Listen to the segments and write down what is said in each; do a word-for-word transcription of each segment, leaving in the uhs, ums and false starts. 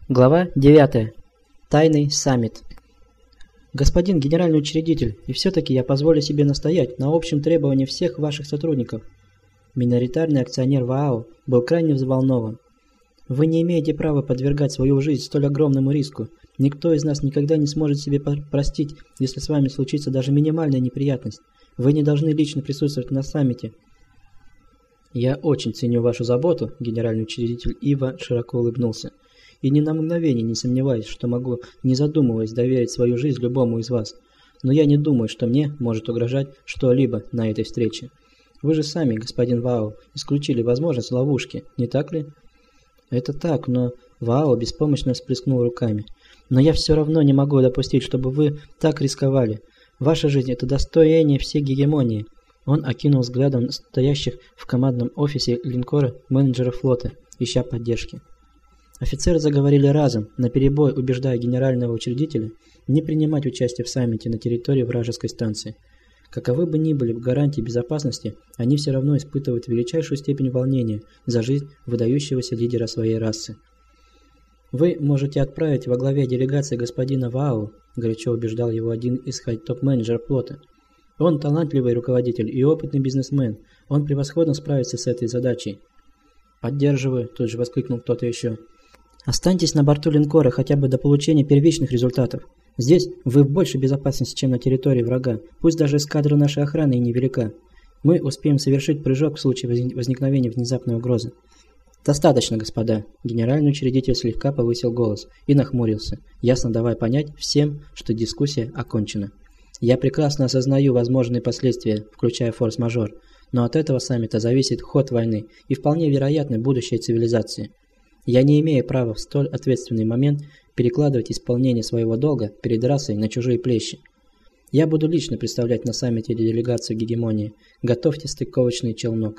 Глава девятая. Тайный саммит. Господин генеральный учредитель, и все-таки я позволю себе настоять на общем требовании всех ваших сотрудников. Миноритарный акционер ВАО был крайне взволнован. Вы не имеете права подвергать свою жизнь столь огромному риску. Никто из нас никогда не сможет себе простить, если с вами случится даже минимальная неприятность. Вы не должны лично присутствовать на саммите. Я очень ценю вашу заботу, генеральный учредитель Ива широко улыбнулся. И ни на мгновение не сомневаюсь, что могу, не задумываясь, доверить свою жизнь любому из вас. Но я не думаю, что мне может угрожать что-либо на этой встрече. Вы же сами, господин Вао, исключили возможность ловушки, не так ли? Это так, но... Вао беспомощно всплеснул руками. Но я все равно не могу допустить, чтобы вы так рисковали. Ваша жизнь – это достояние всей гегемонии. Он окинул взглядом стоящих в командном офисе линкора менеджеров флота, ища поддержки. Офицеры заговорили разом, наперебой убеждая генерального учредителя не принимать участие в саммите на территории вражеской станции. Каковы бы ни были гарантии безопасности, они все равно испытывают величайшую степень волнения за жизнь выдающегося лидера своей расы. «Вы можете отправить во главе делегации господина Вао», горячо убеждал его один из топ-менеджеров флота. «Он талантливый руководитель и опытный бизнесмен. Он превосходно справится с этой задачей». «Поддерживаю», тут же воскликнул кто-то еще. Останьтесь на борту линкора хотя бы до получения первичных результатов. Здесь вы в большей безопасности, чем на территории врага, пусть даже эскадра нашей охраны и невелика. Мы успеем совершить прыжок в случае возникновения внезапной угрозы. Достаточно, господа. Генеральный учредитель слегка повысил голос и нахмурился, ясно давая понять всем, что дискуссия окончена. Я прекрасно осознаю возможные последствия, включая форс-мажор, но от этого саммита зависит ход войны и вполне вероятно будущее цивилизации. Я не имею права в столь ответственный момент перекладывать исполнение своего долга перед расой на чужие плечи. Я буду лично представлять на саммите делегацию гегемонии. Готовьте стыковочный челнок.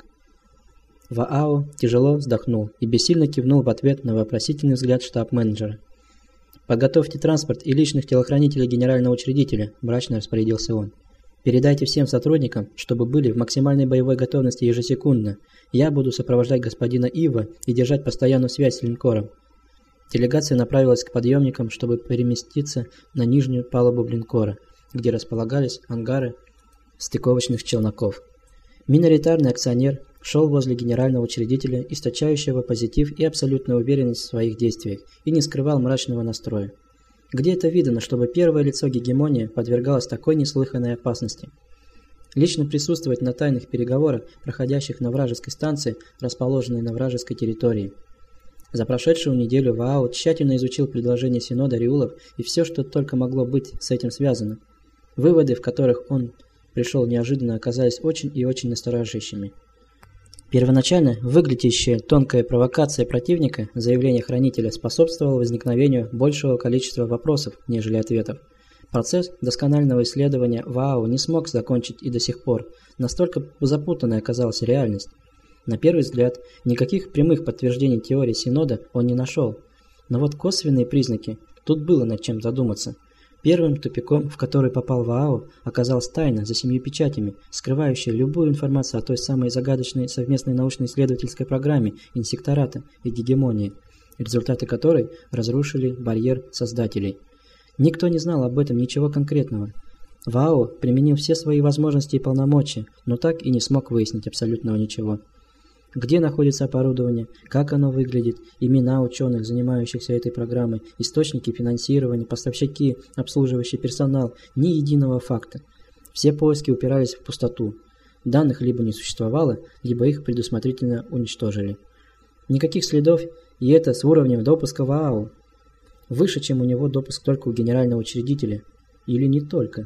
Вао тяжело вздохнул и бессильно кивнул в ответ на вопросительный взгляд штаб-менеджера. «Подготовьте транспорт и личных телохранителей генерального учредителя», – мрачно распорядился он. «Передайте всем сотрудникам, чтобы были в максимальной боевой готовности ежесекундно. Я буду сопровождать господина Ива и держать постоянную связь с линкором». Делегация направилась к подъемникам, чтобы переместиться на нижнюю палубу линкора, где располагались ангары стыковочных челноков. Миноритарный акционер шел возле генерального учредителя, источающего позитив и абсолютную уверенность в своих действиях, и не скрывал мрачного настроя. Где это видано, чтобы первое лицо гегемонии подвергалось такой неслыханной опасности? Лично присутствовать на тайных переговорах, проходящих на вражеской станции, расположенной на вражеской территории. За прошедшую неделю Вао тщательно изучил предложение Синода Риулов и все, что только могло быть с этим связано. Выводы, в которых он пришел неожиданно, оказались очень и очень настораживающими. Первоначально выглядящая тонкая провокация противника, заявление хранителя, способствовало возникновению большего количества вопросов, нежели ответов. Процесс досконального исследования Вао не смог закончить и до сих пор, настолько запутанной оказалась реальность. На первый взгляд, никаких прямых подтверждений теории Синода он не нашел. Но вот косвенные признаки, тут было над чем задуматься. Первым тупиком, в который попал Вао, оказалась тайна за семью печатями, скрывающая любую информацию о той самой загадочной совместной научно-исследовательской программе инсектората и гегемонии, результаты которой разрушили барьер создателей. Никто не знал об этом ничего конкретного. Вао применил все свои возможности и полномочия, но так и не смог выяснить абсолютного ничего. Где находится оборудование, как оно выглядит, имена ученых, занимающихся этой программой, источники финансирования, поставщики, обслуживающий персонал, ни единого факта. Все поиски упирались в пустоту. Данных либо не существовало, либо их предусмотрительно уничтожили. Никаких следов, и это с уровнем допуска Вао. Выше, чем у него допуск только у генерального учредителя. Или не только.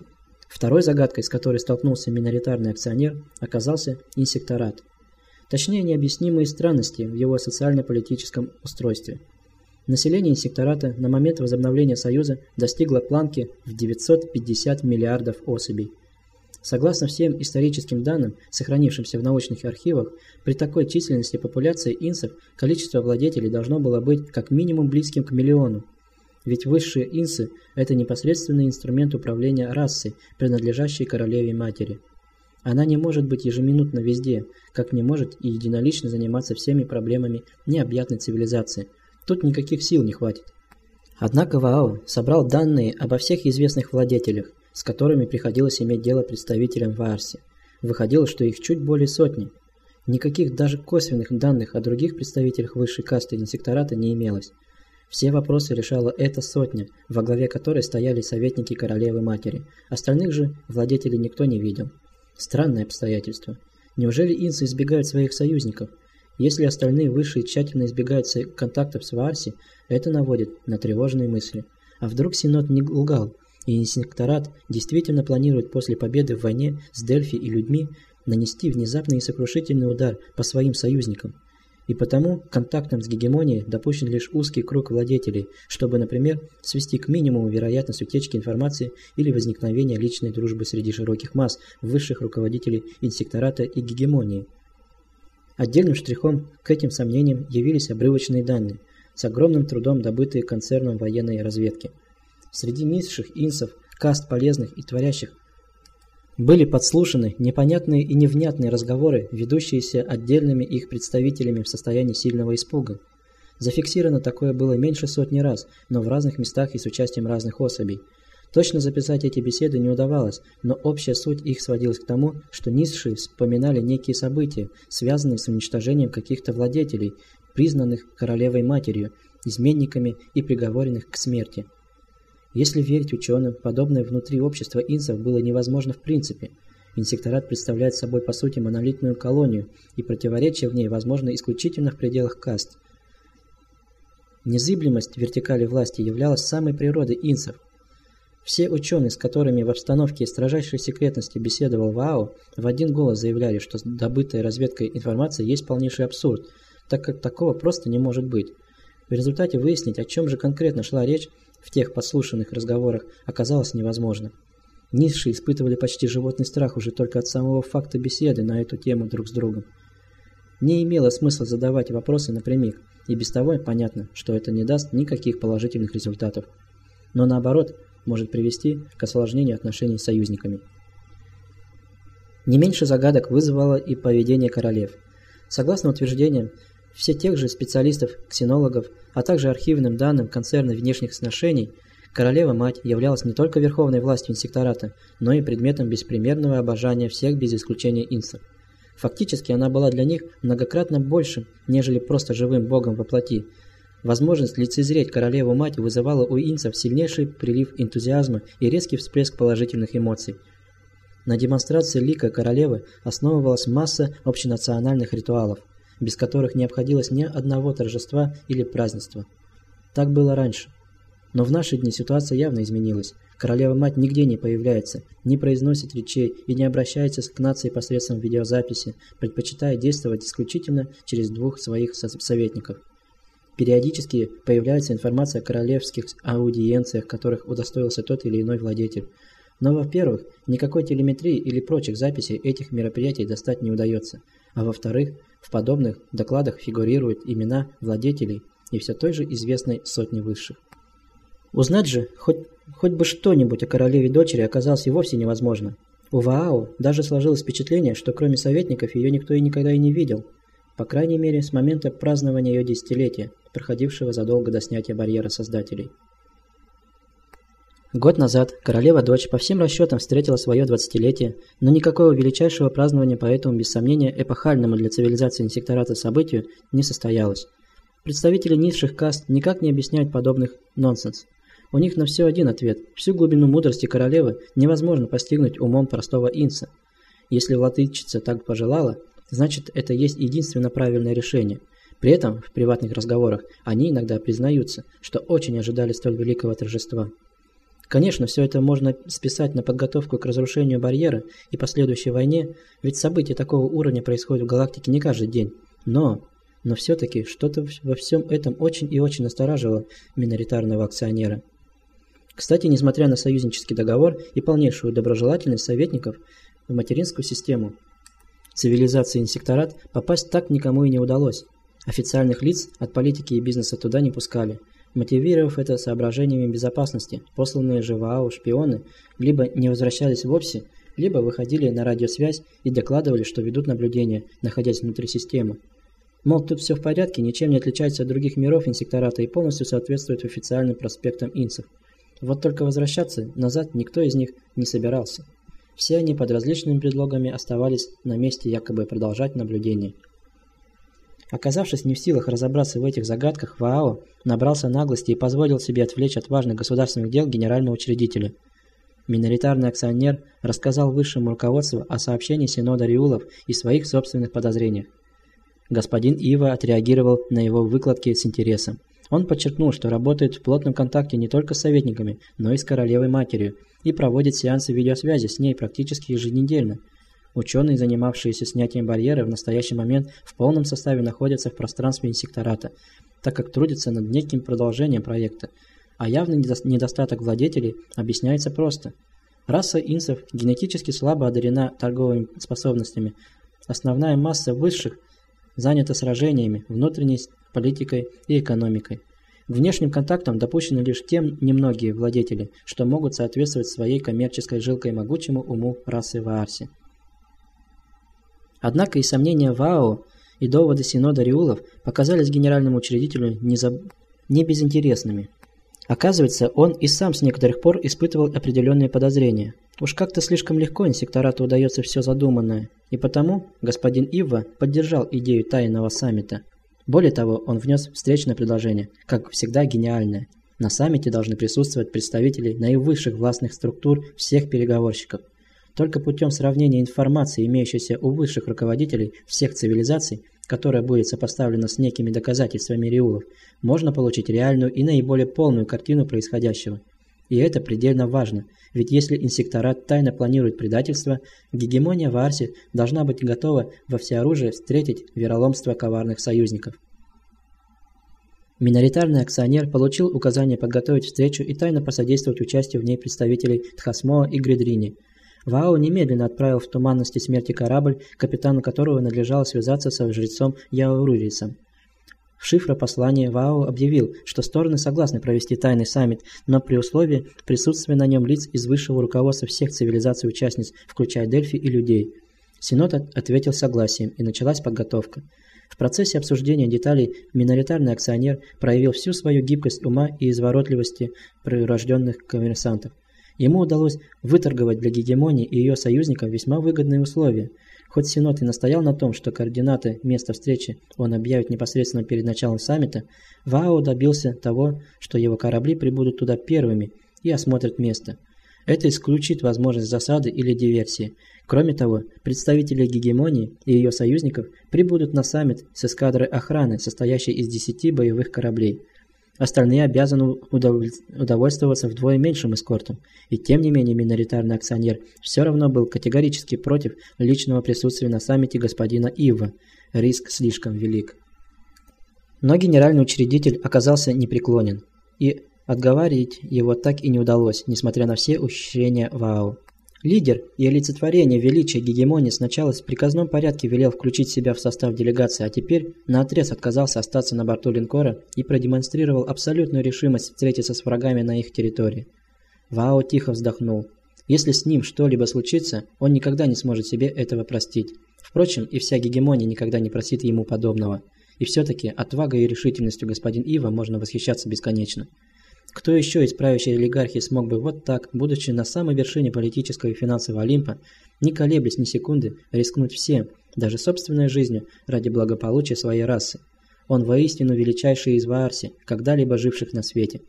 Второй загадкой, с которой столкнулся миноритарный акционер, оказался инсекторат. Точнее, необъяснимые странности в его социально-политическом устройстве. Население инсектората на момент возобновления Союза достигло планки в девятьсот пятьдесят миллиардов особей. Согласно всем историческим данным, сохранившимся в научных архивах, при такой численности популяции инсов количество владетелей должно было быть как минимум близким к миллиону. Ведь высшие инсы – это непосредственный инструмент управления расой, принадлежащей королеве-матери. Она не может быть ежеминутно везде, как не может и единолично заниматься всеми проблемами необъятной цивилизации, тут никаких сил не хватит. Однако Вао собрал данные обо всех известных владетелях, с которыми приходилось иметь дело представителям в Аарсе. Выходило, что их чуть более сотни. Никаких даже косвенных данных о других представителях высшей касты инсектората не имелось. Все вопросы решала эта сотня, во главе которой стояли советники королевы-матери. Остальных же владетелей никто не видел. Странное обстоятельство. Неужели инсы избегают своих союзников? Если остальные высшие тщательно избегают контактов с Ваарси, это наводит на тревожные мысли. А вдруг Синод не лгал, и инсекторат действительно планирует после победы в войне с Дельфи и людьми нанести внезапный и сокрушительный удар по своим союзникам? И потому контактом с гегемонией допущен лишь узкий круг владетелей, чтобы, например, свести к минимуму вероятность утечки информации или возникновения личной дружбы среди широких масс высших руководителей инсектората и гегемонии. Отдельным штрихом к этим сомнениям явились обрывочные данные, с огромным трудом добытые концерном военной разведки. Среди низших инсов, каст полезных и творящих, были подслушаны непонятные и невнятные разговоры, ведущиеся отдельными их представителями в состоянии сильного испуга. Зафиксировано такое было меньше сотни раз, но в разных местах и с участием разных особей. Точно записать эти беседы не удавалось, но общая суть их сводилась к тому, что низшие вспоминали некие события, связанные с уничтожением каких-то владетелей, признанных королевой-матерью, изменниками и приговоренных к смерти. Если верить ученым, подобное внутри общества инсов было невозможно в принципе. Инсекторат представляет собой по сути монолитную колонию, и противоречия в ней возможны исключительно в пределах каст. Незыблемость вертикали власти являлась самой природой инсов. Все ученые, с которыми в обстановке строжайшей секретности беседовал Вао, в один голос заявляли, что добытая разведкой информация есть полнейший абсурд, так как такого просто не может быть. В результате выяснить, о чем же конкретно шла речь в тех подслушанных разговорах, оказалось невозможно. Низшие испытывали почти животный страх уже только от самого факта беседы на эту тему друг с другом. Не имело смысла задавать вопросы напрямик, и без того понятно, что это не даст никаких положительных результатов. Но наоборот, может привести к осложнению отношений с союзниками. Не меньше загадок вызвало и поведение королев. Согласно утверждениям все тех же специалистов-ксенологов, а также архивным данным концерна внешних сношений, королева-мать являлась не только верховной властью инсектората, но и предметом беспримерного обожания всех без исключения инсов. Фактически она была для них многократно больше, нежели просто живым богом во плоти. Возможность лицезреть королеву-мать вызывала у инсов сильнейший прилив энтузиазма и резкий всплеск положительных эмоций. На демонстрации лика королевы основывалась масса общенациональных ритуалов, без которых не обходилось ни одного торжества или празднества. Так было раньше. Но в наши дни ситуация явно изменилась. Королева-мать нигде не появляется, не произносит речей и не обращается к нации посредством видеозаписи, предпочитая действовать исключительно через двух своих советников. Периодически появляется информация о королевских аудиенциях, которых удостоился тот или иной владетель. Но, во-первых, никакой телеметрии или прочих записей этих мероприятий достать не удается. А во-вторых, в подобных докладах фигурируют имена владетелей и все той же известной сотни высших. Узнать же хоть, хоть бы что-нибудь о королеве-дочери оказалось и вовсе невозможно. У Ваао даже сложилось впечатление, что кроме советников ее никто и никогда и не видел. По крайней мере, с момента празднования ее десятилетия, проходившего задолго до снятия барьера создателей. Год назад королева-дочь по всем расчетам встретила свое двадцатилетие, но никакого величайшего празднования по этому, без сомнения, эпохальному для цивилизации инсектората событию не состоялось. Представители низших каст никак не объясняют подобных нонсенс. У них на все один ответ. Всю глубину мудрости королевы невозможно постигнуть умом простого инса. Если владычица так пожелала, значит это есть единственно правильное решение. При этом в приватных разговорах они иногда признаются, что очень ожидали столь великого торжества. Конечно, все это можно списать на подготовку к разрушению барьера и последующей войне, ведь события такого уровня происходят в галактике не каждый день. Но, но все-таки что-то во всем этом очень и очень настораживало миноритарного акционера. Кстати, несмотря на союзнический договор и полнейшую доброжелательность советников в материнскую систему цивилизации инсекторат, попасть так никому и не удалось. Официальных лиц от политики и бизнеса туда не пускали, мотивировав это соображениями безопасности. Посланные же Вао шпионы либо не возвращались вовсе, либо выходили на радиосвязь и докладывали, что ведут наблюдение, находясь внутри системы. Мол, тут все в порядке, ничем не отличается от других миров инсектората и полностью соответствует официальным проспектам инсов. Вот только возвращаться назад никто из них не собирался. Все они под различными предлогами оставались на месте, якобы продолжать наблюдение. Оказавшись не в силах разобраться в этих загадках, Ваао набрался наглости и позволил себе отвлечь от важных государственных дел генерального учредителя. Миноритарный акционер рассказал высшему руководству о сообщении Синода Риулов и своих собственных подозрениях. Господин Ива отреагировал на его выкладки с интересом. Он подчеркнул, что работает в плотном контакте не только с советниками, но и с королевой-матерью, и проводит сеансы видеосвязи с ней практически еженедельно. Ученые, занимавшиеся снятием барьера, в настоящий момент в полном составе находятся в пространстве инсектората, так как трудятся над неким продолжением проекта. А явный недостаток владетелей объясняется просто. Раса инсов генетически слабо одарена торговыми способностями. Основная масса высших занята сражениями, внутренней политикой и экономикой. К внешним контактам допущены лишь те немногие владетели, что могут соответствовать своей коммерческой жилкой могучему уму расы Ваарси. Однако и сомнения Ваао, и доводы Синода Риулов показались генеральному учредителю не, за... не безинтересными. Оказывается, он и сам с некоторых пор испытывал определенные подозрения. Уж как-то слишком легко инсекторату удается все задуманное, и потому господин Ива поддержал идею тайного саммита. Более того, он внес встречное предложение, как всегда гениальное. На саммите должны присутствовать представители наивысших властных структур всех переговорщиков. Только путем сравнения информации, имеющейся у высших руководителей всех цивилизаций, которая будет сопоставлена с некими доказательствами Риулов, можно получить реальную и наиболее полную картину происходящего. И это предельно важно, ведь если инсекторат тайно планирует предательство, гегемония Ваарси должна быть готова во всеоружие встретить вероломство коварных союзников. Миноритарный акционер получил указание подготовить встречу и тайно посодействовать участию в ней представителей Тхасмоа и Гридрини. Ваао немедленно отправил в туманности смерти корабль, капитану которого надлежало связаться со жрецом Яурурисом. В шифропослании Ваао объявил, что стороны согласны провести тайный саммит, но при условии присутствия на нем лиц из высшего руководства всех цивилизаций-участниц, включая Дельфи и людей. Синод ответил согласием, и началась подготовка. В процессе обсуждения деталей миноритарный акционер проявил всю свою гибкость ума и изворотливости прирожденных коммерсантов. Ему удалось выторговать для гегемонии и ее союзников весьма выгодные условия. Хоть Синод и настоял на том, что координаты места встречи он объявит непосредственно перед началом саммита, Ваао добился того, что его корабли прибудут туда первыми и осмотрят место. Это исключит возможность засады или диверсии. Кроме того, представители гегемонии и ее союзников прибудут на саммит с эскадрой охраны, состоящей из десяти боевых кораблей. Остальные обязаны удовольствоваться вдвое меньшим эскортом, и тем не менее миноритарный акционер все равно был категорически против личного присутствия на саммите господина Ива. Риск слишком велик. Но генеральный учредитель оказался непреклонен, и отговаривать его так и не удалось, несмотря на все ухищрения Ваао. Лидер и олицетворение величия гегемонии сначала в приказном порядке велел включить себя в состав делегации, а теперь наотрез отказался остаться на борту линкора и продемонстрировал абсолютную решимость встретиться с врагами на их территории. Ваао тихо вздохнул. Если с ним что-либо случится, он никогда не сможет себе этого простить. Впрочем, и вся гегемония никогда не простит ему подобного. И все-таки отвагой и решительностью господин Ива можно восхищаться бесконечно. Кто еще из правящей олигархии смог бы вот так, будучи на самой вершине политического и финансового Олимпа, не колеблясь ни секунды, рискнуть всем, даже собственной жизнью, ради благополучия своей расы? Он воистину величайший из Ваарси, когда-либо живших на свете.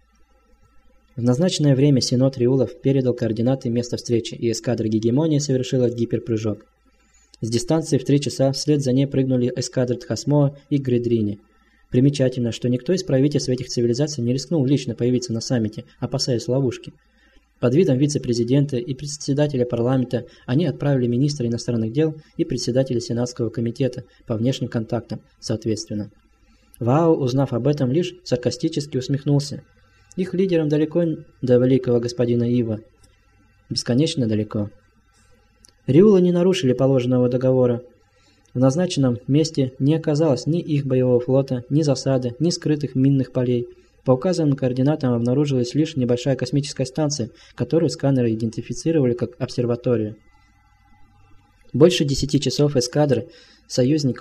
В назначенное время Синод Риулов передал координаты места встречи, и эскадра гегемонии совершила гиперпрыжок. С дистанции в три часа вслед за ней прыгнули эскадры Тхасмоа и Гридрини. Примечательно, что никто из правительств этих цивилизаций не рискнул лично появиться на саммите, опасаясь ловушки. Под видом вице-президента и председателя парламента они отправили министра иностранных дел и председателя Сенатского комитета по внешним контактам, соответственно. Ваао, узнав об этом, лишь саркастически усмехнулся. Их лидерам далеко до великого господина Ива. Бесконечно далеко. Риулы не нарушили положенного договора. В назначенном месте не оказалось ни их боевого флота, ни засады, ни скрытых минных полей. По указанным координатам обнаружилась лишь небольшая космическая станция, которую сканеры идентифицировали как обсерваторию. Больше десяти часов эскадры союзников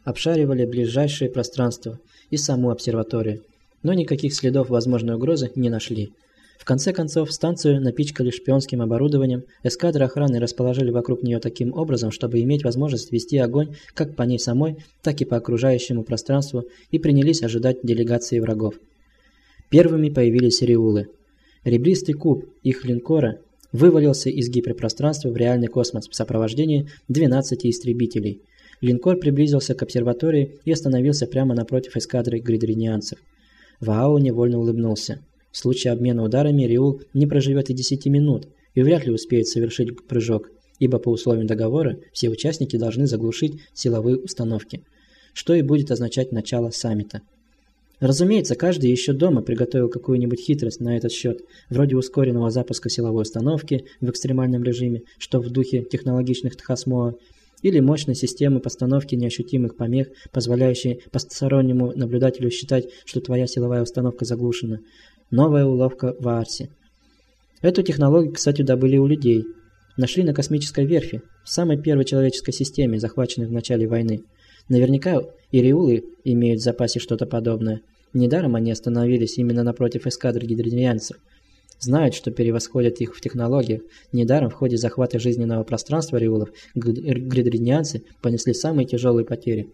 обшаривали ближайшее пространство и саму обсерваторию, но никаких следов возможной угрозы не нашли. В конце концов, станцию напичкали шпионским оборудованием, эскадры охраны расположили вокруг нее таким образом, чтобы иметь возможность вести огонь как по ней самой, так и по окружающему пространству, и принялись ожидать делегации врагов. Первыми появились риулы. Ребристый куб их линкора вывалился из гиперпространства в реальный космос в сопровождении двенадцати истребителей. Линкор приблизился к обсерватории и остановился прямо напротив эскадры гридринианцев. Вао невольно улыбнулся. В случае обмена ударами Риул не проживет и десяти минут и вряд ли успеет совершить прыжок, ибо по условиям договора все участники должны заглушить силовые установки, что и будет означать начало саммита. Разумеется, каждый еще дома приготовил какую-нибудь хитрость на этот счет, вроде ускоренного запуска силовой установки в экстремальном режиме, что в духе технологичных Тхасмоа, или мощной системы постановки неощутимых помех, позволяющей постороннему наблюдателю считать, что твоя силовая установка заглушена. Новая уловка в Аарсе. Эту технологию, кстати, добыли у людей. Нашли на космической верфи, в самой первой человеческой системе, захваченной в начале войны. Наверняка и риулы имеют в запасе что-то подобное. Недаром они остановились именно напротив эскадры гидридринианцев. Знают, что превосходят их в технологиях. Недаром в ходе захвата жизненного пространства риулов гидридринианцы понесли самые тяжелые потери.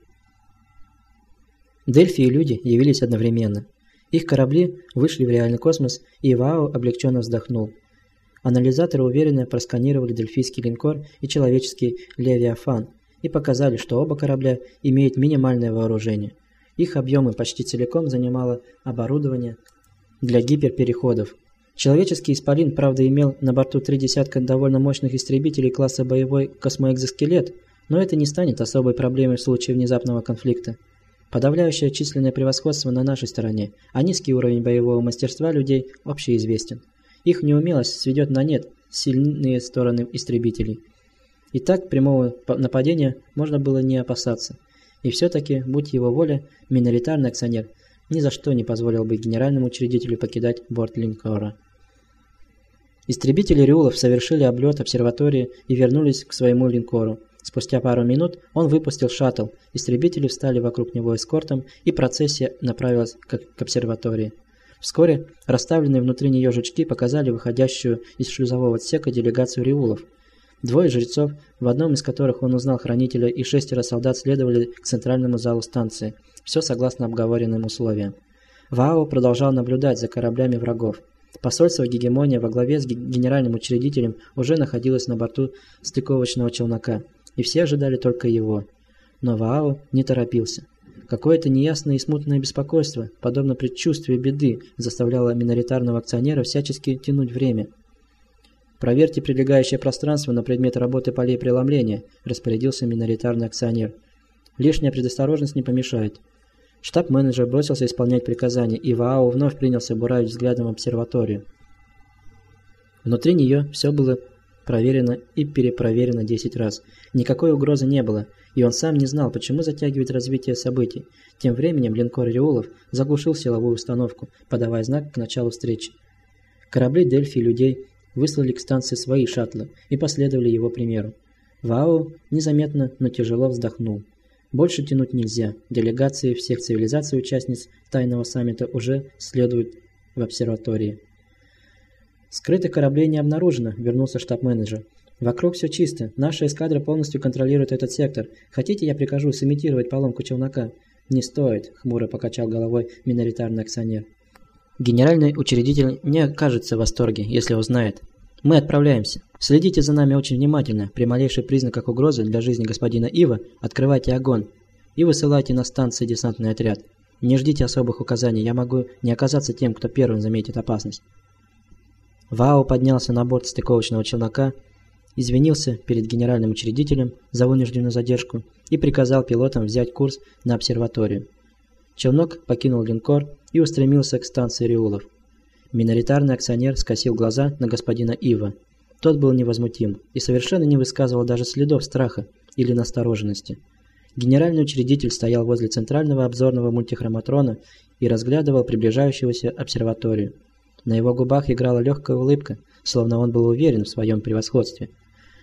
Дельфи и люди явились одновременно. Их корабли вышли в реальный космос, и Вао облегченно вздохнул. Анализаторы уверенно просканировали дельфийский линкор и человеческий Левиафан и показали, что оба корабля имеют минимальное вооружение. Их объемы почти целиком занимало оборудование для гиперпереходов. Человеческий исполин, правда, имел на борту три десятка довольно мощных истребителей класса боевой космоэкзоскелет, но это не станет особой проблемой в случае внезапного конфликта. Подавляющее численное превосходство на нашей стороне, а низкий уровень боевого мастерства людей общеизвестен. Их неумелость сведет на нет сильные стороны истребителей. И так прямого нападения можно было не опасаться. И все-таки, будь его воля, миноритарный акционер ни за что не позволил бы генеральному учредителю покидать борт линкора. Истребители риулов совершили облет обсерватории и вернулись к своему линкору. Спустя пару минут он выпустил шаттл, истребители встали вокруг него эскортом, и процессия направилась к, к обсерватории. Вскоре расставленные внутри нее жучки показали выходящую из шлюзового отсека делегацию риулов. Двое жрецов, в одном из которых он узнал хранителя, и шестеро солдат следовали к центральному залу станции. Все согласно обговоренным условиям. Вао продолжал наблюдать за кораблями врагов. Посольство Гегемония во главе с генеральным учредителем уже находилось на борту стыковочного челнока, и все ожидали только его. Но Вао не торопился. Какое-то неясное и смутное беспокойство, подобно предчувствию беды, заставляло миноритарного акционера всячески тянуть время. «Проверьте прилегающее пространство на предмет работы полей преломления», – распорядился миноритарный акционер. «Лишняя предосторожность не помешает». Штаб-менеджер бросился исполнять приказания, и Вао вновь принялся буравить взглядом обсерваторию. Внутри нее все было проверено и перепроверено десять раз. Никакой угрозы не было, и он сам не знал, почему затягивает развитие событий. Тем временем линкор риулов заглушил силовую установку, подавая знак к началу встречи. Корабли Дельфи и людей выслали к станции свои шаттлы и последовали его примеру. Вао незаметно, но тяжело вздохнул. Больше тянуть нельзя. Делегации всех цивилизаций участниц тайного саммита уже следуют в обсерватории. «Скрытых кораблей не обнаружено», — вернулся штаб-менеджер. «Вокруг все чисто. Наша эскадра полностью контролирует этот сектор. Хотите, я прикажу сымитировать поломку челнока?» «Не стоит», — хмуро покачал головой миноритарный акционер. «Генеральный учредитель не окажется в восторге, если узнает. Мы отправляемся. Следите за нами очень внимательно. При малейших признаках угрозы для жизни господина Ива открывайте огонь и высылайте на станции десантный отряд. Не ждите особых указаний, я могу не оказаться тем, кто первым заметит опасность». Вао поднялся на борт стыковочного челнока, извинился перед генеральным учредителем за вынужденную задержку и приказал пилотам взять курс на обсерваторию. Челнок покинул линкор и устремился к станции риулов. Миноритарный акционер скосил глаза на господина Ива. Тот был невозмутим и совершенно не высказывал даже следов страха или настороженности. Генеральный учредитель стоял возле центрального обзорного мультихроматрона и разглядывал приближающуюся обсерваторию. На его губах играла легкая улыбка, словно он был уверен в своем превосходстве.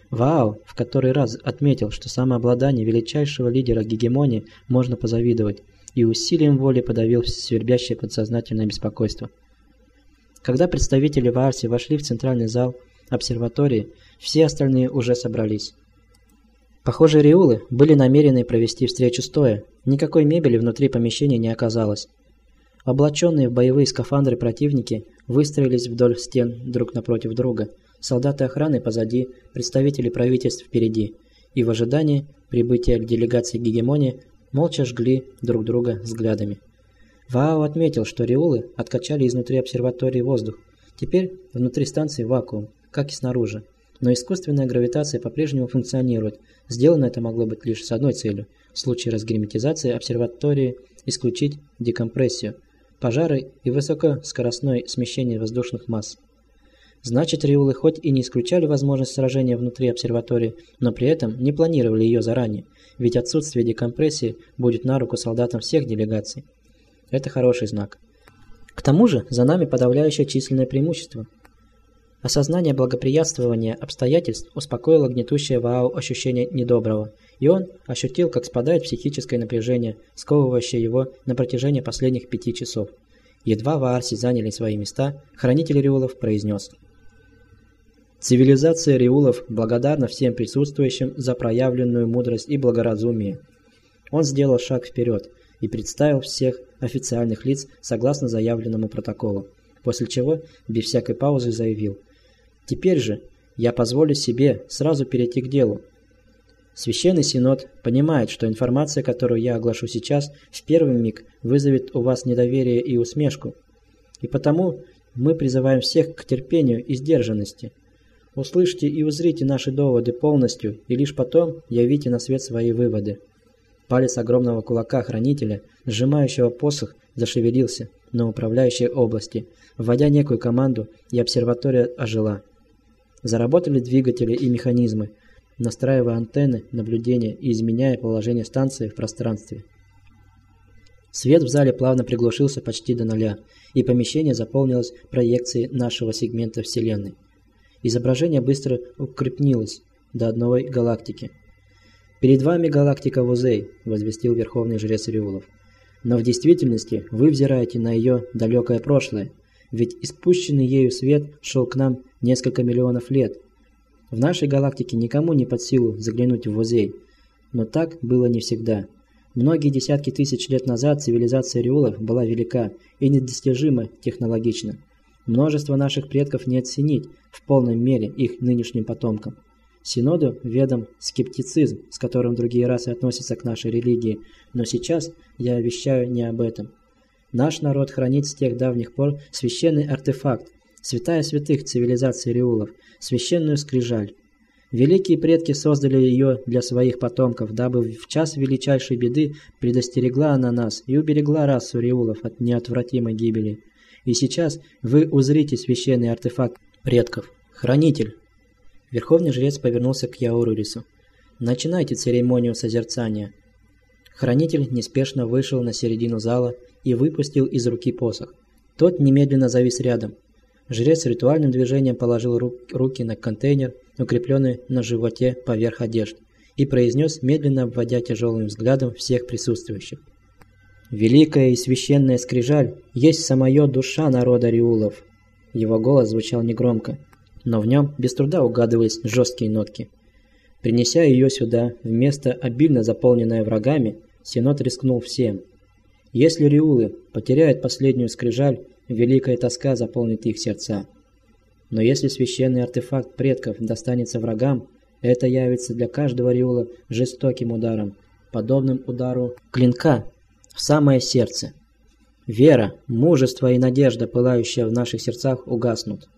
Ваал в который раз отметил, что самообладание величайшего лидера гегемонии можно позавидовать, и усилием воли подавил свербящее подсознательное беспокойство. Когда представители Ваарси вошли в центральный зал обсерватории, все остальные уже собрались. Похоже, риулы были намерены провести встречу стоя, никакой мебели внутри помещения не оказалось. Облаченные в боевые скафандры противники выстроились вдоль стен друг напротив друга, солдаты охраны позади, представители правительств впереди, и в ожидании прибытия делегации гегемонии молча жгли друг друга взглядами. Ваал отметил, что риулы откачали изнутри обсерватории воздух. Теперь внутри станции вакуум, как и снаружи. Но искусственная гравитация по-прежнему функционирует. Сделано это могло быть лишь с одной целью – в случае разгерметизации обсерватории исключить декомпрессию, пожары и высокоскоростное смещение воздушных масс. Значит, риулы хоть и не исключали возможность сражения внутри обсерватории, но при этом не планировали ее заранее, ведь отсутствие декомпрессии будет на руку солдатам всех делегаций. Это хороший знак. К тому же за нами подавляющее численное преимущество. Осознание благоприятствования обстоятельств успокоило гнетущее Ваал ощущение недоброго, и он ощутил, как спадает психическое напряжение, сковывающее его на протяжении последних пяти часов. Едва Ваарси заняли свои места, хранитель риулов произнес: «Цивилизация риулов благодарна всем присутствующим за проявленную мудрость и благоразумие». Он сделал шаг вперед и представил всех официальных лиц согласно заявленному протоколу, после чего без всякой паузы заявил: «Теперь же я позволю себе сразу перейти к делу. Священный Синод понимает, что информация, которую я оглашу сейчас, в первый миг вызовет у вас недоверие и усмешку, и потому мы призываем всех к терпению и сдержанности. Услышьте и узрите наши доводы полностью, и лишь потом явите на свет свои выводы». Палец огромного кулака хранителя, сжимающего посох, зашевелился на управляющей области, вводя некую команду, и обсерватория ожила. Заработали двигатели и механизмы, настраивая антенны наблюдения и изменяя положение станции в пространстве. Свет в зале плавно приглушился почти до нуля, и помещение заполнилось проекцией нашего сегмента Вселенной. Изображение быстро укрепнилось до одной галактики. «Перед вами галактика Вузей», – возвестил верховный жрец риулов. «Но в действительности вы взираете на ее далекое прошлое, ведь испущенный ею свет шел к нам несколько миллионов лет. В нашей галактике никому не под силу заглянуть в Вузей, но так было не всегда. Многие десятки тысяч лет назад цивилизация риулов была велика и недостижимо технологична. Множество наших предков не оценить в полной мере их нынешним потомкам. Синоду ведом скептицизм, с которым другие расы относятся к нашей религии, но сейчас я вещаю не об этом. Наш народ хранит с тех давних пор священный артефакт, святая святых цивилизации риулов, священную скрижаль. Великие предки создали ее для своих потомков, дабы в час величайшей беды предостерегла она нас и уберегла расу риулов от неотвратимой гибели. И сейчас вы узрите священный артефакт предков. Хранитель». Верховный жрец повернулся к Яурурису. «Начинайте церемонию созерцания». Хранитель неспешно вышел на середину зала и выпустил из руки посох. Тот немедленно завис рядом. Жрец ритуальным движением положил ру руки на контейнер, укрепленный на животе поверх одежд, и произнес, медленно обводя тяжелым взглядом всех присутствующих: «Великая и священная скрижаль есть самая душа народа риулов». Его голос звучал негромко, но в нем без труда угадывались жесткие нотки. Принеся ее сюда, в место, обильно заполненное врагами, Синод рискнул всем. Если риулы потеряют последнюю скрижаль, великая тоска заполнит их сердца. Но если священный артефакт предков достанется врагам, это явится для каждого риула жестоким ударом, подобным удару клинка в самое сердце. Вера, мужество и надежда, пылающая в наших сердцах, угаснут.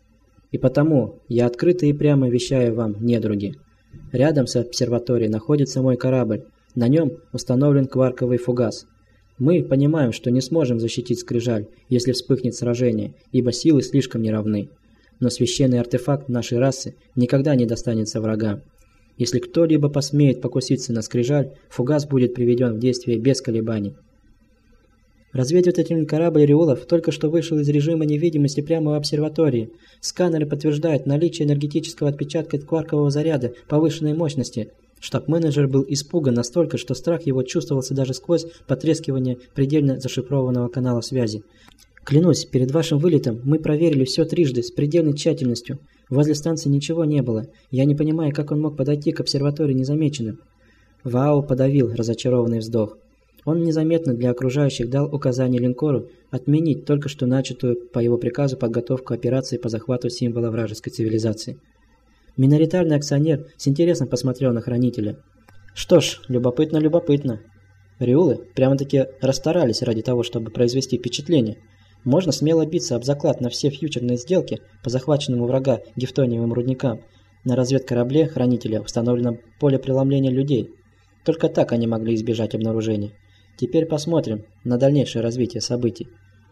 И потому я открыто и прямо вещаю вам, недруги. Рядом с обсерваторией находится мой корабль, на нем установлен кварковый фугас. Мы понимаем, что не сможем защитить скрижаль, если вспыхнет сражение, ибо силы слишком неравны. Но священный артефакт нашей расы никогда не достанется врагам. Если кто-либо посмеет покуситься на скрижаль, фугас будет приведен в действие без колебаний. Разведывательный корабль «Риулов» только что вышел из режима невидимости прямо в обсерватории. Сканеры подтверждают наличие энергетического отпечатка кваркового заряда повышенной мощности. Штаб-менеджер был испуган настолько, что страх его чувствовался даже сквозь потрескивание предельно зашифрованного канала связи. «Клянусь, перед вашим вылетом мы проверили все трижды с предельной тщательностью. Возле станции ничего не было. Я не понимаю, как он мог подойти к обсерватории незамеченным». Вао подавил разочарованный вздох. Он незаметно для окружающих дал указание линкору отменить только что начатую по его приказу подготовку операции по захвату символа вражеской цивилизации. Миноритарный акционер с интересом посмотрел на хранителя. Что ж, любопытно-любопытно. Риулы прямо-таки расстарались ради того, чтобы произвести впечатление. Можно смело биться об заклад на все фьючерные сделки по захваченному врага гифтониевым рудникам. На разведкорабле хранителя установлено поле преломления людей. Только так они могли избежать обнаружения. Теперь посмотрим на дальнейшее развитие событий.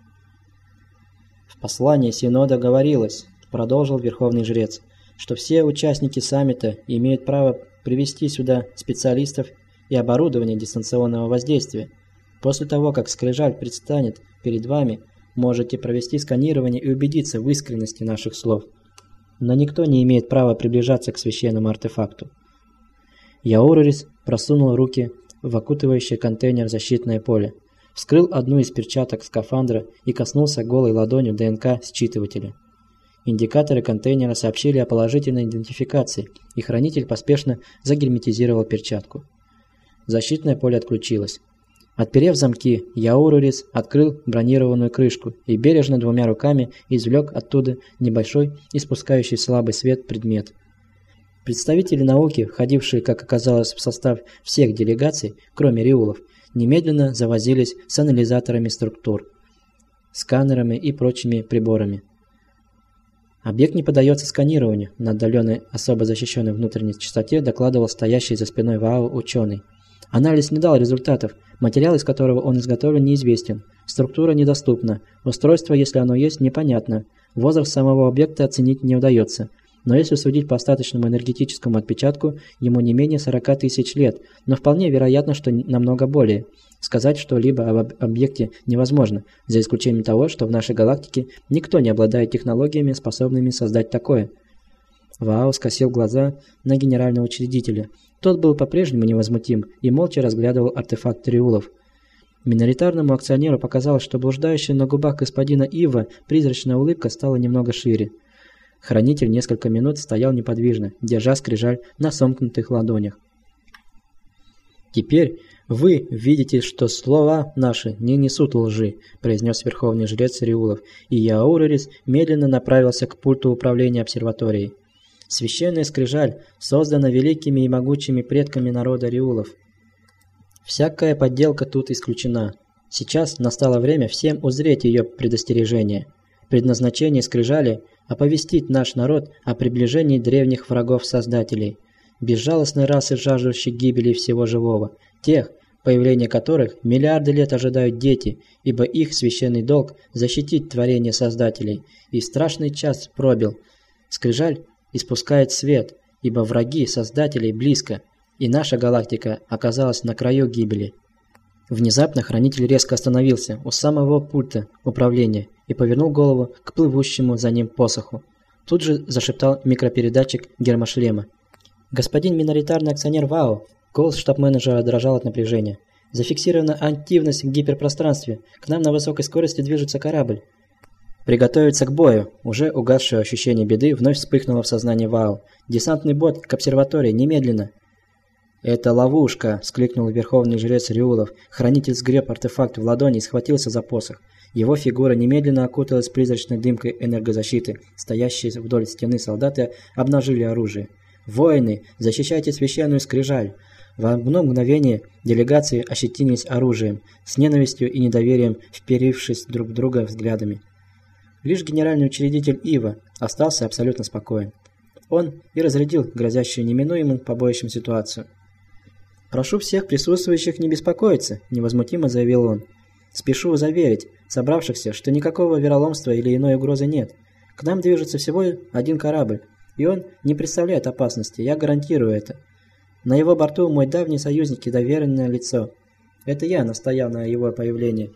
В послании Синода говорилось, продолжил Верховный Жрец, что все участники саммита имеют право привести сюда специалистов и оборудование дистанционного воздействия. После того, как скрижаль предстанет перед вами, можете провести сканирование и убедиться в искренности наших слов. Но никто не имеет права приближаться к священному артефакту. Яурорис просунул руки в окутывающий контейнер защитное поле, вскрыл одну из перчаток скафандра и коснулся голой ладонью ДНК считывателя. Индикаторы контейнера сообщили о положительной идентификации, и хранитель поспешно загерметизировал перчатку. Защитное поле отключилось. Отперев замки, Яурорис открыл бронированную крышку и бережно двумя руками извлек оттуда небольшой, испускающий слабый свет предмет. Представители науки, входившие, как оказалось, в состав всех делегаций, кроме Риулов, немедленно завозились с анализаторами структур, сканерами и прочими приборами. Объект не поддается сканированию, на отдаленной особо защищенной внутренней частоте докладывал стоящий за спиной Вао ученый. Анализ не дал результатов, материал, из которого он изготовлен, неизвестен, структура недоступна, устройство, если оно есть, непонятно, возраст самого объекта оценить не удается. Но если судить по остаточному энергетическому отпечатку, ему не менее сорока тысяч лет, но вполне вероятно, что намного более. Сказать что-либо об объекте невозможно, за исключением того, что в нашей галактике никто не обладает технологиями, способными создать такое. Вао скосил глаза на генерального учредителя. Тот был по-прежнему невозмутим и молча разглядывал артефакт Риулов. Миноритарному акционеру показалось, что блуждающая на губах господина Ива призрачная улыбка стала немного шире. Хранитель несколько минут стоял неподвижно, держа скрижаль на сомкнутых ладонях. «Теперь вы видите, что слова наши не несут лжи», – произнес верховный жрец Риулов, и Яурорис медленно направился к пульту управления обсерваторией. Священная скрижаль создана великими и могучими предками народа Риулов. Всякая подделка тут исключена. Сейчас настало время всем узреть ее предостережение. Предназначение скрижали – оповестить наш народ о приближении древних врагов-создателей, безжалостной расы, жаждущей гибели всего живого, тех, появление которых миллиарды лет ожидают дети, ибо их священный долг – защитить творение создателей, и страшный час пробил. Скрижаль испускает свет, ибо враги создателей близко, и наша галактика оказалась на краю гибели. Внезапно хранитель резко остановился у самого пульта управления и повернул голову к плывущему за ним посоху. Тут же зашептал микропередатчик гермошлема. «Господин миноритарный акционер Вао!» Голос штаб-менеджера дрожал от напряжения. «Зафиксирована активность в гиперпространстве. К нам на высокой скорости движется корабль». «Приготовиться к бою!» Уже угасшее ощущение беды вновь вспыхнуло в сознании Вао. «Десантный бот к обсерватории, немедленно!» «Это ловушка!» – вскликнул верховный жрец Риулов. Хранитель сгреб артефакт в ладони и схватился за посох. Его фигура немедленно окуталась призрачной дымкой энергозащиты. Стоящие вдоль стены солдаты обнажили оружие. «Воины, защищайте священную скрижаль!» В одно мгновение делегации ощетинились оружием, с ненавистью и недоверием вперившись друг в друга взглядами. Лишь генеральный учредитель Ива остался абсолютно спокоен. Он и разрядил грозящую неминуемым побоищем ситуацию. «Прошу всех присутствующих не беспокоиться», – невозмутимо заявил он. «Спешу заверить собравшихся, что никакого вероломства или иной угрозы нет. К нам движется всего один корабль, и он не представляет опасности, я гарантирую это. На его борту мой давний союзник и доверенное лицо. Это я настоял на его появлении,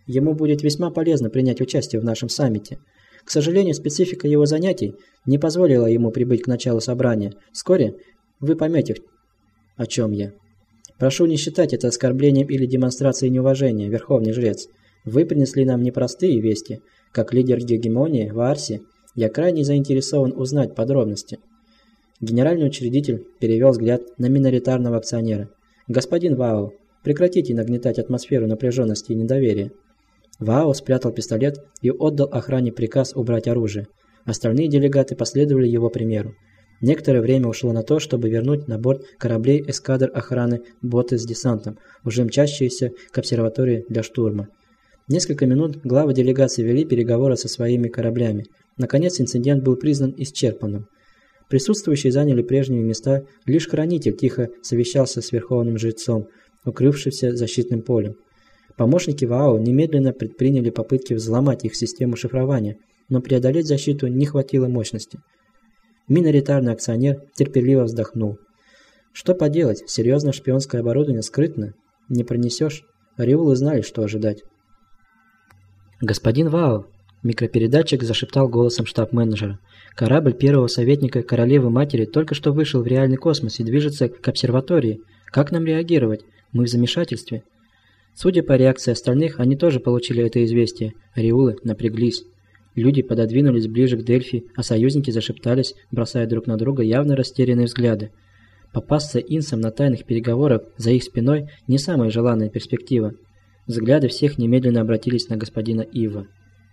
Ему будет весьма полезно принять участие в нашем саммите. К сожалению, специфика его занятий не позволила ему прибыть к началу собрания. Вскоре вы поймете, о чем я. Прошу не считать это оскорблением или демонстрацией неуважения, Верховный Жрец. Вы принесли нам непростые вести. Как лидер гегемонии в Арсе, я крайне заинтересован узнать подробности. Генеральный учредитель перевел взгляд на миноритарного акционера. Господин Вао, прекратите нагнетать атмосферу напряженности и недоверия. Вао спрятал пистолет и отдал охране приказ убрать оружие. Остальные делегаты последовали его примеру. Некоторое время ушло на то, чтобы вернуть на борт кораблей эскадр охраны боты с десантом, уже мчащиеся к обсерватории для штурма. Несколько минут главы делегации вели переговоры со своими кораблями. Наконец инцидент был признан исчерпанным. Присутствующие заняли прежние места, лишь хранитель тихо совещался с верховным жрецом, укрывшимся защитным полем. Помощники Вао немедленно предприняли попытки взломать их систему шифрования, но преодолеть защиту не хватило мощности. Миноритарный акционер терпеливо вздохнул. Что поделать, серьезное шпионское оборудование скрытно, не пронесешь. Ореулы знали, что ожидать. «Господин Вао!» – микропередатчик зашептал голосом штаб-менеджера. «Корабль первого советника королевы-матери только что вышел в реальный космос и движется к обсерватории. Как нам реагировать? Мы в замешательстве». Судя по реакции остальных, они тоже получили это известие. Ореулы напряглись. Люди пододвинулись ближе к Дельфи, а союзники зашептались, бросая друг на друга явно растерянные взгляды. Попасться инсам на тайных переговорах за их спиной – не самая желанная перспектива. Взгляды всех немедленно обратились на господина Ива.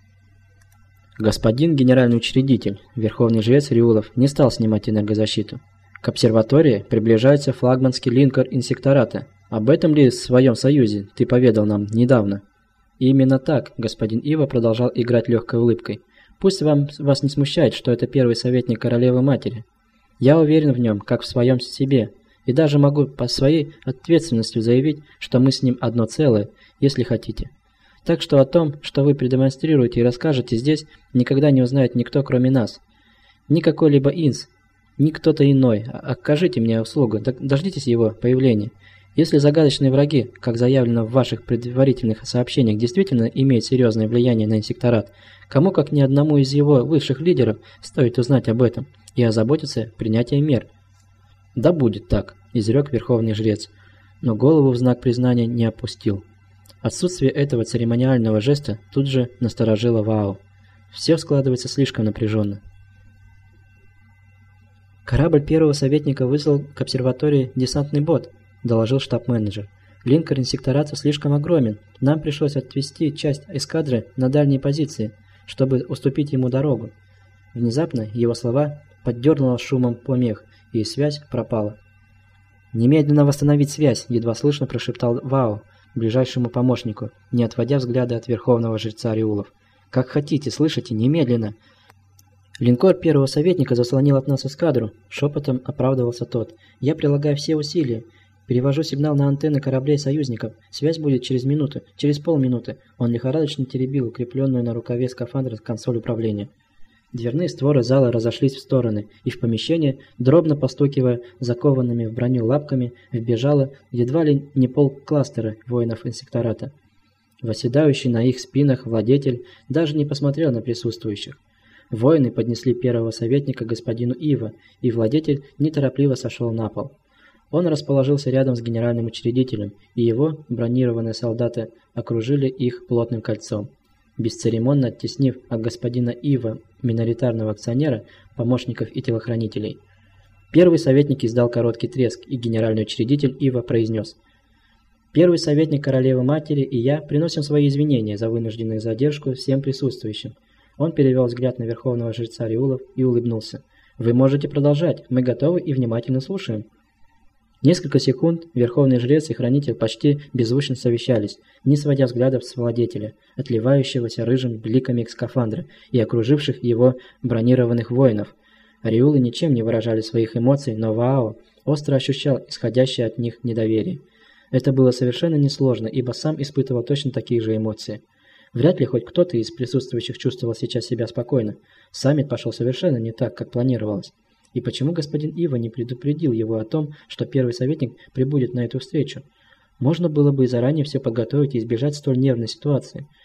Господин генеральный учредитель, верховный жрец Ореулов, не стал снимать энергозащиту. К обсерватории приближается флагманский линкор инсектората. Об этом ли в своем союзе ты поведал нам недавно? И именно так господин Ива продолжал играть легкой улыбкой. Пусть вам, вас не смущает, что это первый советник королевы-матери. Я уверен в нем, как в своем себе, и даже могу по своей ответственности заявить, что мы с ним одно целое, если хотите. Так что о том, что вы продемонстрируете и расскажете здесь, никогда не узнает никто, кроме нас. Ни какой-либо инс, ни кто-то иной. Окажите мне услугу, дождитесь его появления. Если загадочные враги, как заявлено в ваших предварительных сообщениях, действительно имеют серьезное влияние на инсекторат, кому как ни одному из его высших лидеров стоит узнать об этом и озаботиться принятием мер. «Да будет так», – изрек верховный жрец, но голову в знак признания не опустил. Отсутствие этого церемониального жеста тут же насторожило Вао. Все складывается слишком напряженно. «Корабль первого советника выслал к обсерватории десантный бот», – доложил штаб-менеджер. «Линкор инсектората слишком огромен. Нам пришлось отвести часть эскадры на дальние позиции, чтобы уступить ему дорогу». Внезапно его слова поддернуло шумом помех, и связь пропала. «Немедленно восстановить связь», – едва слышно прошептал Вао ближайшему помощнику, не отводя взгляда от верховного жреца Ореулов. «Как хотите, слышите, немедленно!» «Линкор первого советника заслонил от нас эскадру», – шепотом оправдывался тот. «Я прилагаю все усилия. Перевожу сигнал на антенны кораблей союзников. Связь будет через минуту, через полминуты». Он лихорадочно теребил укрепленную на рукаве скафандра консоль управления. Дверные створы зала разошлись в стороны, и в помещение, дробно постукивая закованными в броню лапками, вбежало едва ли не полкластера воинов инсектората. Восседающий на их спинах владетель даже не посмотрел на присутствующих. Воины поднесли первого советника господину Ива, и владетель неторопливо сошел на пол. Он расположился рядом с генеральным учредителем, и его бронированные солдаты окружили их плотным кольцом. Бесцеремонно оттеснив от господина Ива, миноритарного акционера, помощников и телохранителей. Первый советник издал короткий треск, и генеральный учредитель Ива произнес: «Первый советник королевы-матери и я приносим свои извинения за вынужденную задержку всем присутствующим». Он перевел взгляд на верховного жреца Ореулов и улыбнулся. «Вы можете продолжать, мы готовы и внимательно слушаем». Несколько секунд верховный жрец и хранитель почти беззвучно совещались, не сводя взглядов с владетеля, отливающегося рыжим бликами скафандра и окруживших его бронированных воинов. Ореулы ничем не выражали своих эмоций, но Вао остро ощущал исходящее от них недоверие. Это было совершенно несложно, ибо сам испытывал точно такие же эмоции. Вряд ли хоть кто-то из присутствующих чувствовал сейчас себя спокойно. Саммит пошел совершенно не так, как планировалось. И почему господин Ива не предупредил его о том, что первый советник прибудет на эту встречу? Можно было бы и заранее все подготовить и избежать столь нервной ситуации.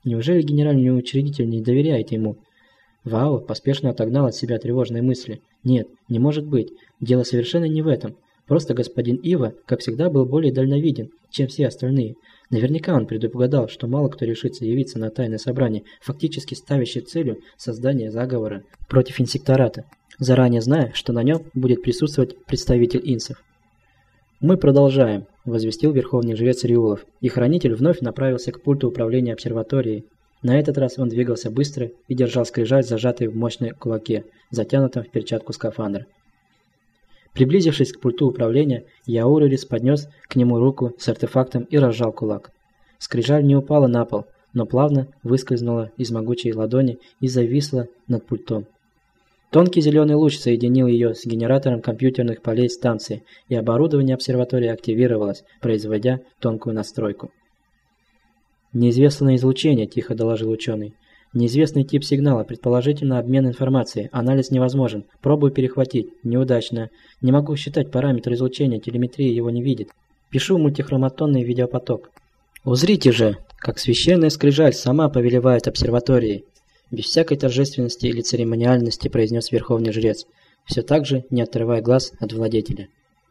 Неужели генеральный учредитель не доверяет ему? Вао поспешно отогнал от себя тревожные мысли. Нет, не может быть. Дело совершенно не в этом. Просто господин Ива, как всегда, был более дальновиден, чем все остальные. Наверняка он предугадал, что мало кто решится явиться на тайное собрание, фактически ставящее целью создание заговора против инсектората, заранее зная, что на нем будет присутствовать представитель инсов. «Мы продолжаем», – возвестил верховный жрец Риулов, и хранитель вновь направился к пульту управления обсерваторией. На этот раз он двигался быстро и держал скрижаль, зажатый в мощной кулаке, затянутом в перчатку скафандра. Приблизившись к пульту управления, Яуририс поднес к нему руку с артефактом и разжал кулак. Скрижаль не упала на пол, но плавно выскользнула из могучей ладони и зависла над пультом. Тонкий зеленый луч соединил ее с генератором компьютерных полей станции, и оборудование обсерватории активировалось, производя тонкую настройку. «Неизвестное излучение», – тихо доложил ученый. «Неизвестный тип сигнала, предположительно обмен информацией. Анализ невозможен. Пробую перехватить. Неудачно. Не могу считать параметр излучения, телеметрия его не видит. Пишу мультихроматонный видеопоток». «Узрите же, как священная скрижаль сама повелевает обсерваторией», – без всякой торжественности или церемониальности произнес верховный жрец, все так же не отрывая глаз от владетеля.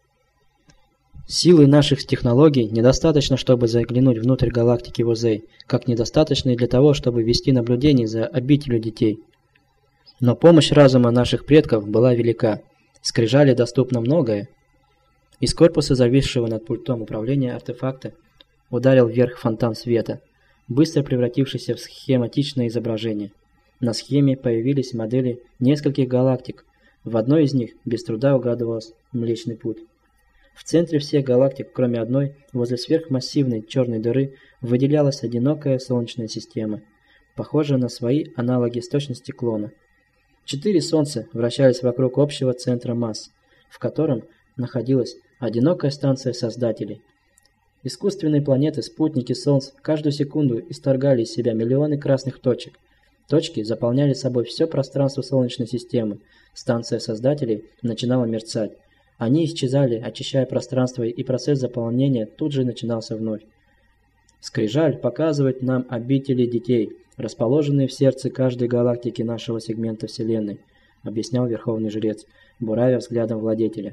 Силы наших технологий недостаточно, чтобы заглянуть внутрь галактики Вузей, как недостаточно и для того, чтобы вести наблюдение за обителью детей. Но помощь разума наших предков была велика. Скрижали доступно многое. Из корпуса зависшего над пультом управления артефакта ударил вверх фонтан света, быстро превратившийся в схематичное изображение. На схеме появились модели нескольких галактик. В одной из них без труда угадывался Млечный Путь. В центре всех галактик, кроме одной, возле сверхмассивной черной дыры, выделялась одинокая Солнечная система, похожая на свои аналоги с точностью клона. Четыре Солнца вращались вокруг общего центра масс, в котором находилась одинокая станция Создателей. Искусственные планеты, спутники Солнц каждую секунду исторгали из себя миллионы красных точек. Точки заполняли собой все пространство Солнечной системы. Станция Создателей начинала мерцать. Они исчезали, очищая пространство, и процесс заполнения тут же начинался вновь. Скрижаль показывает нам обители детей, расположенные в сердце каждой галактики нашего сегмента Вселенной, объяснял верховный жрец, буравя взглядом владетеля.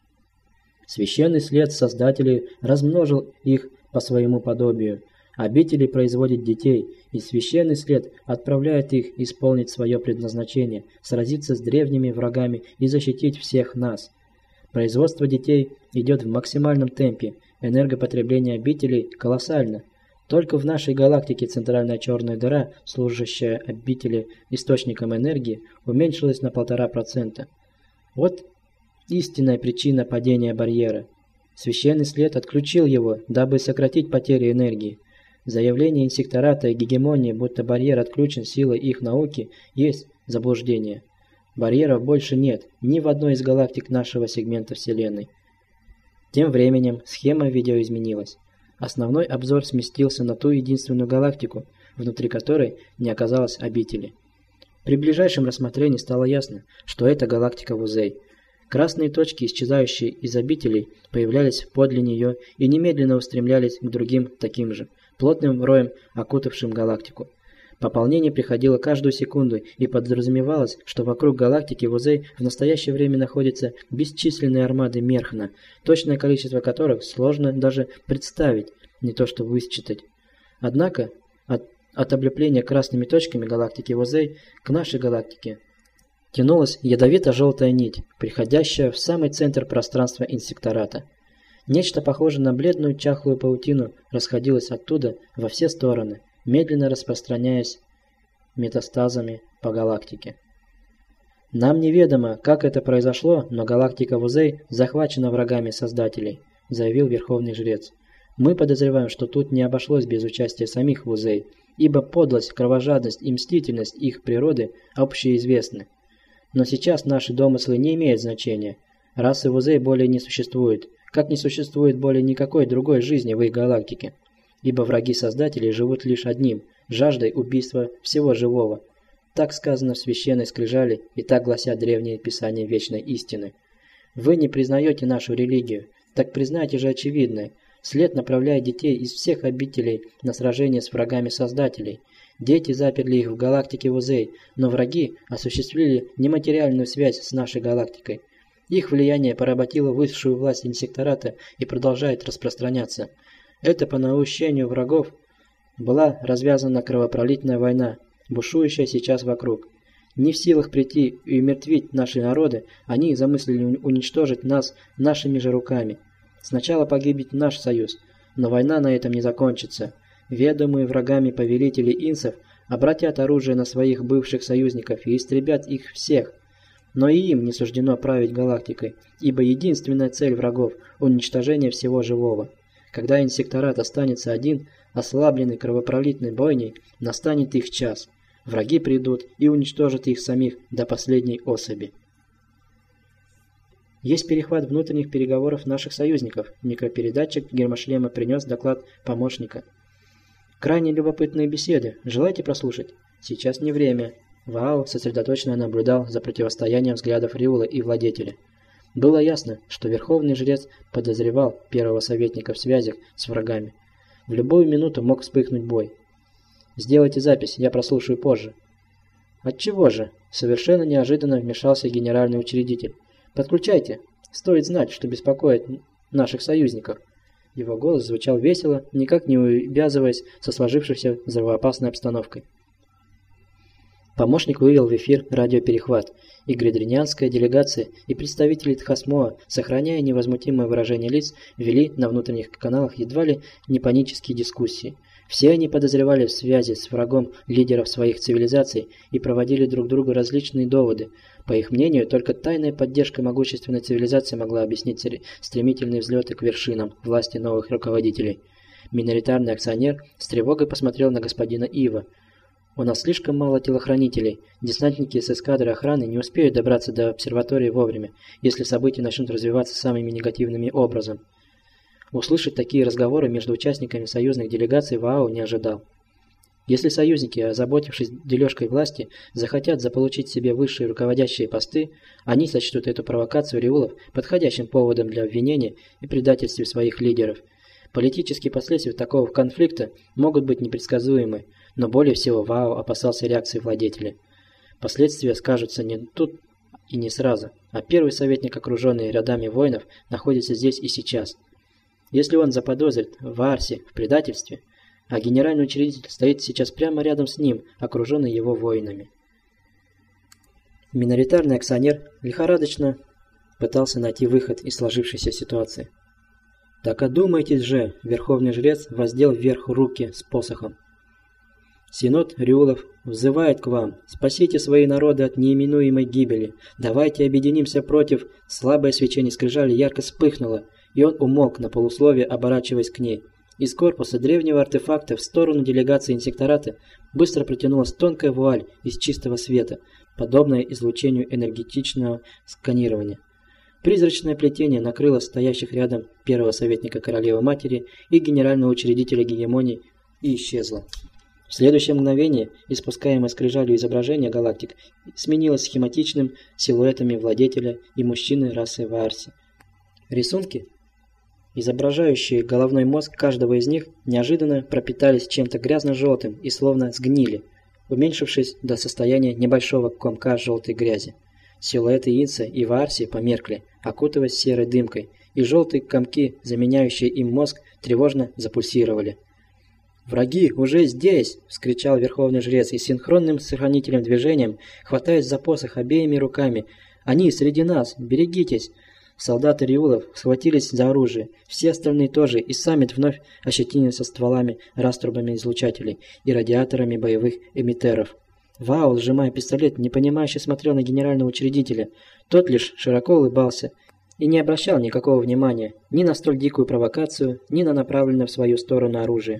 Священный след Создателей размножил их по своему подобию. Обители производят детей, и священный след отправляет их исполнить свое предназначение, сразиться с древними врагами и защитить всех нас. Производство детей идет в максимальном темпе, энергопотребление обителей колоссально. Только в нашей галактике центральная черная дыра, служащая обители источником энергии, уменьшилась на полтора процента. Вот истинная причина падения барьера. Священный след отключил его, дабы сократить потери энергии. Заявление инсектората и гегемонии, будто барьер отключен силой их науки, есть заблуждение. Барьеров больше нет ни в одной из галактик нашего сегмента Вселенной. Тем временем схема видео изменилась. Основной обзор сместился на ту единственную галактику, внутри которой не оказалось обители. При ближайшем рассмотрении стало ясно, что это галактика Вузей. Красные точки, исчезающие из обителей, появлялись подле нее и немедленно устремлялись к другим таким же, плотным роем, окутавшим галактику. Пополнение приходило каждую секунду, и подразумевалось, что вокруг галактики Вузей в настоящее время находятся бесчисленные армады Мерхна, точное количество которых сложно даже представить, не то что высчитать. Однако, от, от облепления красными точками галактики Вузей к нашей галактике тянулась ядовито-желтая нить, приходящая в самый центр пространства инсектората. Нечто похожее на бледную чахлую паутину расходилось оттуда во все стороны, медленно распространяясь метастазами по галактике. «Нам неведомо, как это произошло, но галактика Вузей захвачена врагами Создателей», – заявил верховный жрец. «Мы подозреваем, что тут не обошлось без участия самих Вузей, ибо подлость, кровожадность и мстительность их природы общеизвестны. Но сейчас наши домыслы не имеют значения. Расы Вузей более не существует, как не существует более никакой другой жизни в их галактике. Ибо враги Создателей живут лишь одним – жаждой убийства всего живого. Так сказано в священной скрижали, и так гласят древние писания вечной истины. Вы не признаете нашу религию, так признайте же очевидное. След направляет детей из всех обителей на сражение с врагами Создателей, Дети заперли их в галактике Узей, но враги осуществили нематериальную связь с нашей галактикой. Их влияние поработило высшую власть инсектората и продолжает распространяться. Это по наущению врагов была развязана кровопролитная война, бушующая сейчас вокруг. Не в силах прийти и умертвить наши народы, они замыслили уничтожить нас нашими же руками. Сначала погибнет наш союз, но война на этом не закончится. Ведомые врагами повелители инсов обратят оружие на своих бывших союзников и истребят их всех. Но и им не суждено править галактикой, ибо единственная цель врагов – уничтожение всего живого. Когда инсекторат останется один, ослабленный кровопролитной бойней, настанет их час. Враги придут и уничтожат их самих до последней особи. Есть перехват внутренних переговоров наших союзников. Микропередатчик гермошлема принес доклад помощника. Крайне любопытные беседы. Желаете прослушать? Сейчас не время. Вао сосредоточенно наблюдал за противостоянием взглядов Риула и владетеля. Было ясно, что верховный жрец подозревал первого советника в связях с врагами. В любую минуту мог вспыхнуть бой. «Сделайте запись, я прослушаю позже». «Отчего же?» – совершенно неожиданно вмешался генеральный учредитель. «Подключайте. Стоит знать, что беспокоит наших союзников». Его голос звучал весело, никак не увязываясь со сложившейся взрывоопасной обстановкой. Помощник вывел в эфир радиоперехват, и гридринианская делегация и представители Тхасмоа, сохраняя невозмутимое выражение лиц, вели на внутренних каналах едва ли не панические дискуссии. Все они подозревали в связи с врагом лидеров своих цивилизаций и проводили друг другу различные доводы. По их мнению, только тайная поддержка могущественной цивилизации могла объяснить стремительные взлеты к вершинам власти новых руководителей. Миноритарный акционер с тревогой посмотрел на господина Ива. «У нас слишком мало телохранителей. Десантники с эскадры охраны не успеют добраться до обсерватории вовремя, если события начнут развиваться самыми негативными образом». Услышать такие разговоры между участниками союзных делегаций Вао не ожидал. Если союзники, озаботившись дележкой власти, захотят заполучить себе высшие руководящие посты, они сочтут эту провокацию Риулов подходящим поводом для обвинения и предательстве своих лидеров. Политические последствия такого конфликта могут быть непредсказуемы, но более всего Вао опасался реакции владетеля. Последствия скажутся не тут и не сразу, а первый советник, окруженный рядами воинов, находится здесь и сейчас. Если он заподозрит Ваарси в предательстве, а генеральный учредитель стоит сейчас прямо рядом с ним, окруженный его воинами. Миноритарный акционер лихорадочно пытался найти выход из сложившейся ситуации. «Так одумайтесь же!» – верховный жрец воздел вверх руки с посохом. «Синод Риулов взывает к вам. Спасите свои народы от неименуемой гибели. Давайте объединимся против...» Слабое свечение скрижали ярко вспыхнуло, и он умолк на полусловие, оборачиваясь к ней. Из корпуса древнего артефакта в сторону делегации инсектората быстро протянулась тонкая вуаль из чистого света, подобная излучению энергетичного сканирования. Призрачное плетение накрыло стоящих рядом первого советника королевы-матери и генерального учредителя гегемонии и исчезло. В следующее мгновение испускаемое скрижалью изображение галактик сменилось схематичным силуэтами владетеля и мужчины расы Ваарси. Рисунки, изображающие головной мозг каждого из них, неожиданно пропитались чем-то грязно-желтым и словно сгнили, уменьшившись до состояния небольшого комка желтой грязи. Силуэты Инса и Ваарси померкли, окутываясь серой дымкой, и желтые комки, заменяющие им мозг, тревожно запульсировали. «Враги уже здесь!» – вскричал верховный жрец и синхронным с хранителем движением, хватаясь за посох обеими руками. «Они среди нас! Берегитесь!» Солдаты Риулов схватились за оружие, все остальные тоже, и Саммит вновь ощетинился стволами, раструбами излучателей и радиаторами боевых эмиттеров. Вао, сжимая пистолет, непонимающе смотрел на генерального учредителя. Тот лишь широко улыбался и не обращал никакого внимания ни на столь дикую провокацию, ни на направленное в свою сторону оружие.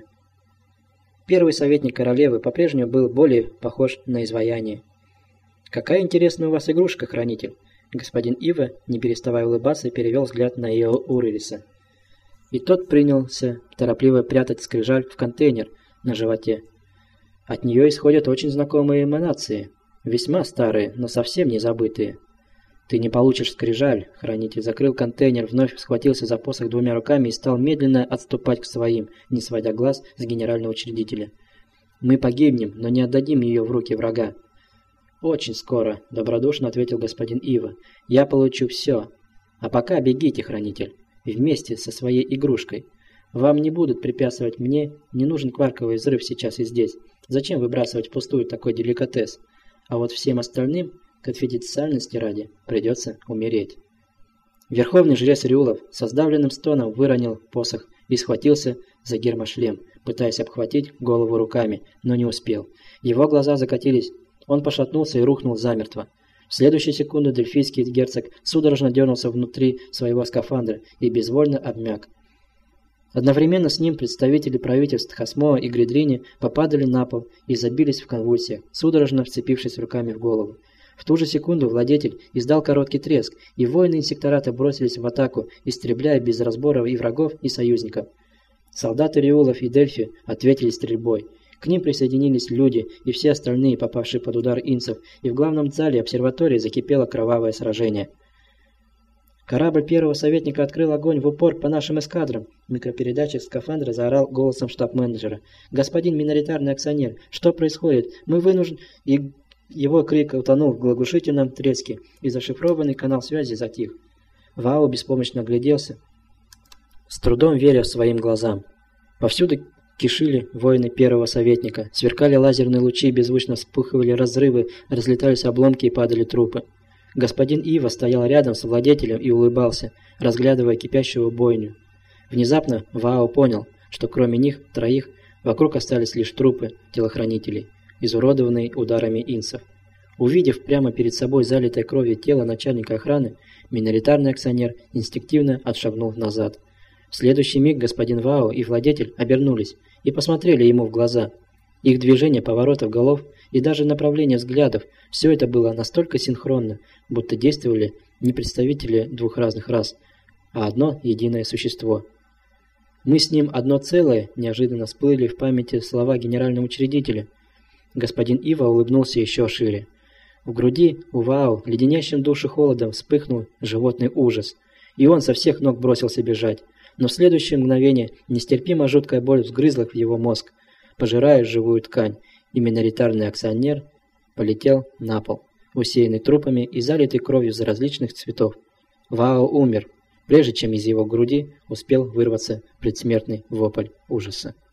Первый советник королевы по-прежнему был более похож на изваяние. «Какая интересная у вас игрушка, хранитель!» Господин Ива, не переставая улыбаться, перевел взгляд на Ио Уририса. И тот принялся торопливо прятать скрижаль в контейнер на животе. От нее исходят очень знакомые эманации, весьма старые, но совсем не забытые. «Ты не получишь скрижаль», — хранитель закрыл контейнер, вновь схватился за посох двумя руками и стал медленно отступать к своим, не сводя глаз с генерального учредителя. Мы погибнем, но не отдадим ее в руки врага. Очень скоро, добродушно ответил господин Ива. Я получу все. А пока бегите, хранитель, вместе со своей игрушкой. Вам не будут препятствовать мне, не нужен кварковый взрыв сейчас и здесь. Зачем выбрасывать впустую такой деликатес? А вот всем остальным, конфиденциальности ради, придется умереть. Верховный жрец Риулов со сдавленным стоном выронил посох и схватился за гермошлем, пытаясь обхватить голову руками, но не успел. Его глаза закатились, он пошатнулся и рухнул замертво. В следующую секунду дельфийский герцог судорожно дернулся внутри своего скафандра и безвольно обмяк. Одновременно с ним представители правительств Хасмоа и Гридрини попадали на пол и забились в конвульсиях, судорожно вцепившись руками в голову. В ту же секунду владетель издал короткий треск, и воины инсектората бросились в атаку, истребляя без разбора и врагов, и союзников. Солдаты Риулов и Дельфи ответили стрельбой. К ним присоединились люди и все остальные, попавшие под удар инцев, и в главном зале обсерватории закипело кровавое сражение. «Корабль первого советника открыл огонь в упор по нашим эскадрам!» Микропередатчик скафандра заорал голосом штаб-менеджера. «Господин миноритарный акционер, что происходит? Мы вынуждены...» И его крик утонул в оглушительном треске, и зашифрованный канал связи затих. Вао беспомощно огляделся, с трудом веря своим глазам. Повсюду кишили воины первого советника, сверкали лазерные лучи, беззвучно вспыхивали разрывы, разлетались обломки и падали трупы. Господин Ива стоял рядом с владетелем и улыбался, разглядывая кипящую бойню. Внезапно Вао понял, что кроме них троих вокруг остались лишь трупы телохранителей, изуродованные ударами инсов. Увидев прямо перед собой залитое кровью тело начальника охраны, миноритарный акционер инстинктивно отшагнул назад. В следующий миг господин Вао и владетель обернулись и посмотрели ему в глаза. Их движение поворотов голов и даже направление взглядов – все это было настолько синхронно, будто действовали не представители двух разных рас, а одно единое существо. «Мы с ним одно целое», – неожиданно всплыли в памяти слова генерального учредителя. Господин Ива улыбнулся еще шире. В груди у Вао леденящим душу холодом вспыхнул животный ужас, и он со всех ног бросился бежать. Но в следующее мгновение нестерпимо жуткая боль взгрызла в его мозг, пожирая живую ткань, и миноритарный акционер полетел на пол, усеянный трупами и залитый кровью из различных цветов. Вао умер, прежде чем из его груди успел вырваться предсмертный вопль ужаса.